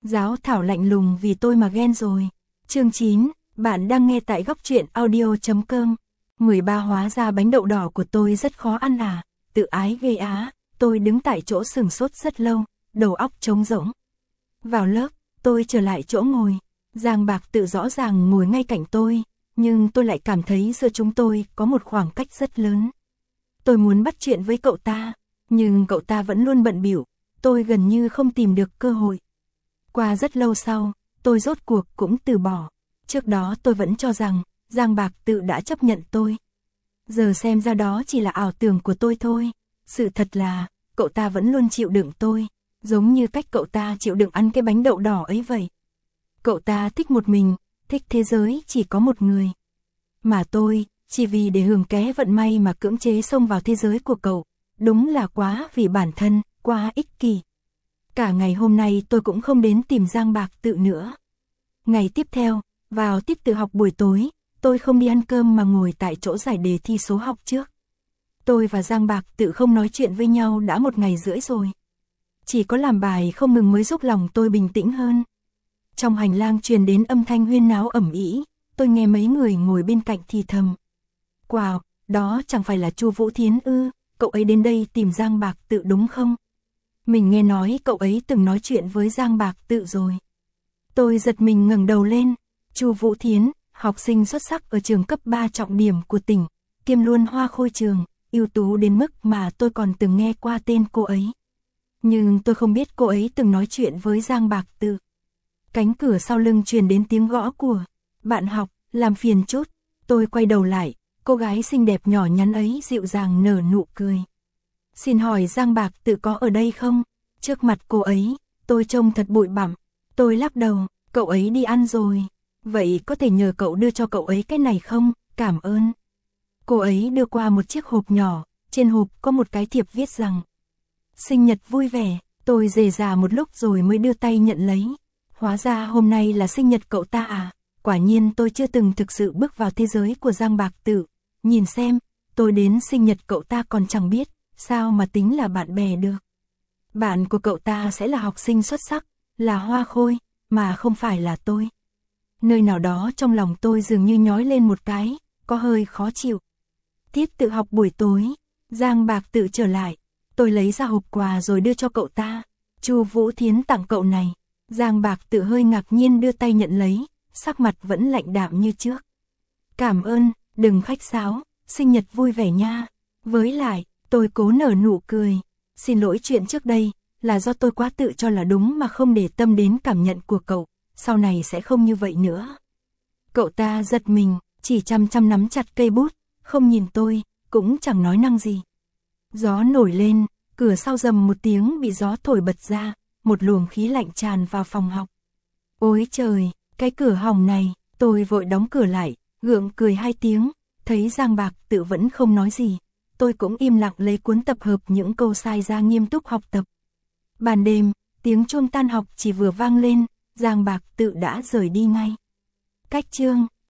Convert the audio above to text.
Giáo thảo lạnh lùng vì tôi mà ghen rồi. Chương 9, bạn đang nghe tại góc truyện audio.com. 13 hóa ra bánh đậu đỏ của tôi rất khó ăn à, tự ái ghê á, tôi đứng tại chỗ sửng sốt rất lâu, đầu óc trống rỗng. Vào lớp, tôi trở lại chỗ ngồi, Giang Bạc Tự rõ ràng ngồi ngay cạnh tôi, nhưng tôi lại cảm thấy giữa chúng tôi có một khoảng cách rất lớn. Tôi muốn bắt chuyện với cậu ta, nhưng cậu ta vẫn luôn bận bịu, tôi gần như không tìm được cơ hội. Qua rất lâu sau, tôi rốt cuộc cũng từ bỏ. Trước đó tôi vẫn cho rằng Giang Bạc Tự đã chấp nhận tôi. Giờ xem ra đó chỉ là ảo tưởng của tôi thôi. Sự thật là, cậu ta vẫn luôn chịu đựng tôi, giống như cách cậu ta chịu đựng ăn cái bánh đậu đỏ ấy vậy. Cậu ta thích một mình, thích thế giới chỉ có một người. Mà tôi, chỉ vì để hưởng ké vận may mà cưỡng chế xông vào thế giới của cậu, đúng là quá vì bản thân, quá ích kỷ. Cả ngày hôm nay tôi cũng không đến tìm Giang Bạc Tự nữa. Ngày tiếp theo, vào tiết tự học buổi tối, tôi không đi ăn cơm mà ngồi tại chỗ giải đề thi số học trước. Tôi và Giang Bạc Tự không nói chuyện với nhau đã 1 ngày rưỡi rồi. Chỉ có làm bài không ngừng mới giúp lòng tôi bình tĩnh hơn. Trong hành lang truyền đến âm thanh huyên náo ầm ĩ, tôi nghe mấy người ngồi bên cạnh thì thầm. Wow, đó chẳng phải là Chu Vũ Thiến ư, cậu ấy đến đây tìm Giang Bạc Tự đúng không? Mình nghe nói cậu ấy từng nói chuyện với Giang Bạc Tự rồi. Tôi giật mình ngẩng đầu lên, Chu Vũ Thiến, học sinh xuất sắc ở trường cấp 3 trọng điểm của tỉnh, kiêm luôn hoa khôi trường, ưu tú đến mức mà tôi còn từng nghe qua tên cô ấy. Nhưng tôi không biết cô ấy từng nói chuyện với Giang Bạc Tự. Cánh cửa sau lưng truyền đến tiếng gõ của bạn học, làm phiền chút. Tôi quay đầu lại, cô gái xinh đẹp nhỏ nhắn ấy dịu dàng nở nụ cười. Xin hỏi Giang Bạc Tự có ở đây không? Trước mặt cô ấy, tôi trông thật bụi bặm. Tôi lắc đầu, cậu ấy đi ăn rồi. Vậy có thể nhờ cậu đưa cho cậu ấy cái này không? Cảm ơn. Cô ấy đưa qua một chiếc hộp nhỏ, trên hộp có một cái thiệp viết rằng sinh nhật vui vẻ. Tôi rề rà một lúc rồi mới đưa tay nhận lấy. Hóa ra hôm nay là sinh nhật cậu ta à? Quả nhiên tôi chưa từng thực sự bước vào thế giới của Giang Bạc Tự. Nhìn xem, tôi đến sinh nhật cậu ta còn chẳng biết, sao mà tính là bạn bè được. Bạn của cậu ta sẽ là học sinh xuất sắc, là hoa khôi, mà không phải là tôi. Nơi nào đó trong lòng tôi dường như nhói lên một cái, có hơi khó chịu. Tiết tự học buổi tối, Giang Bạc Tự trở lại, tôi lấy ra hộp quà rồi đưa cho cậu ta. Chu Vũ Thiến tặng cậu này. Giang Bạc Tự hơi ngạc nhiên đưa tay nhận lấy, sắc mặt vẫn lạnh đạm như trước. Cảm ơn, đừng khách sáo, sinh nhật vui vẻ nha. Với lại, tôi cố nở nụ cười. Xin lỗi chuyện trước đây, là do tôi quá tự cho là đúng mà không để tâm đến cảm nhận của cậu, sau này sẽ không như vậy nữa. Cậu ta giật mình, chỉ chăm chăm nắm chặt cây bút, không nhìn tôi, cũng chẳng nói năng gì. Gió nổi lên, cửa sau rầm một tiếng bị gió thổi bật ra, một luồng khí lạnh tràn vào phòng học. Ôi trời, cái cửa hỏng này, tôi vội đóng cửa lại, gượng cười 2 tiếng, thấy Giang Bạc Tự vẫn không nói gì. Tôi cũng im lặng lấy cuốn tập hợp những câu sai ra nghiêm túc học tập. Ban đêm, tiếng chuông tan học chỉ vừa vang lên, Giang Bạc Tự đã rời đi ngay. Cách chương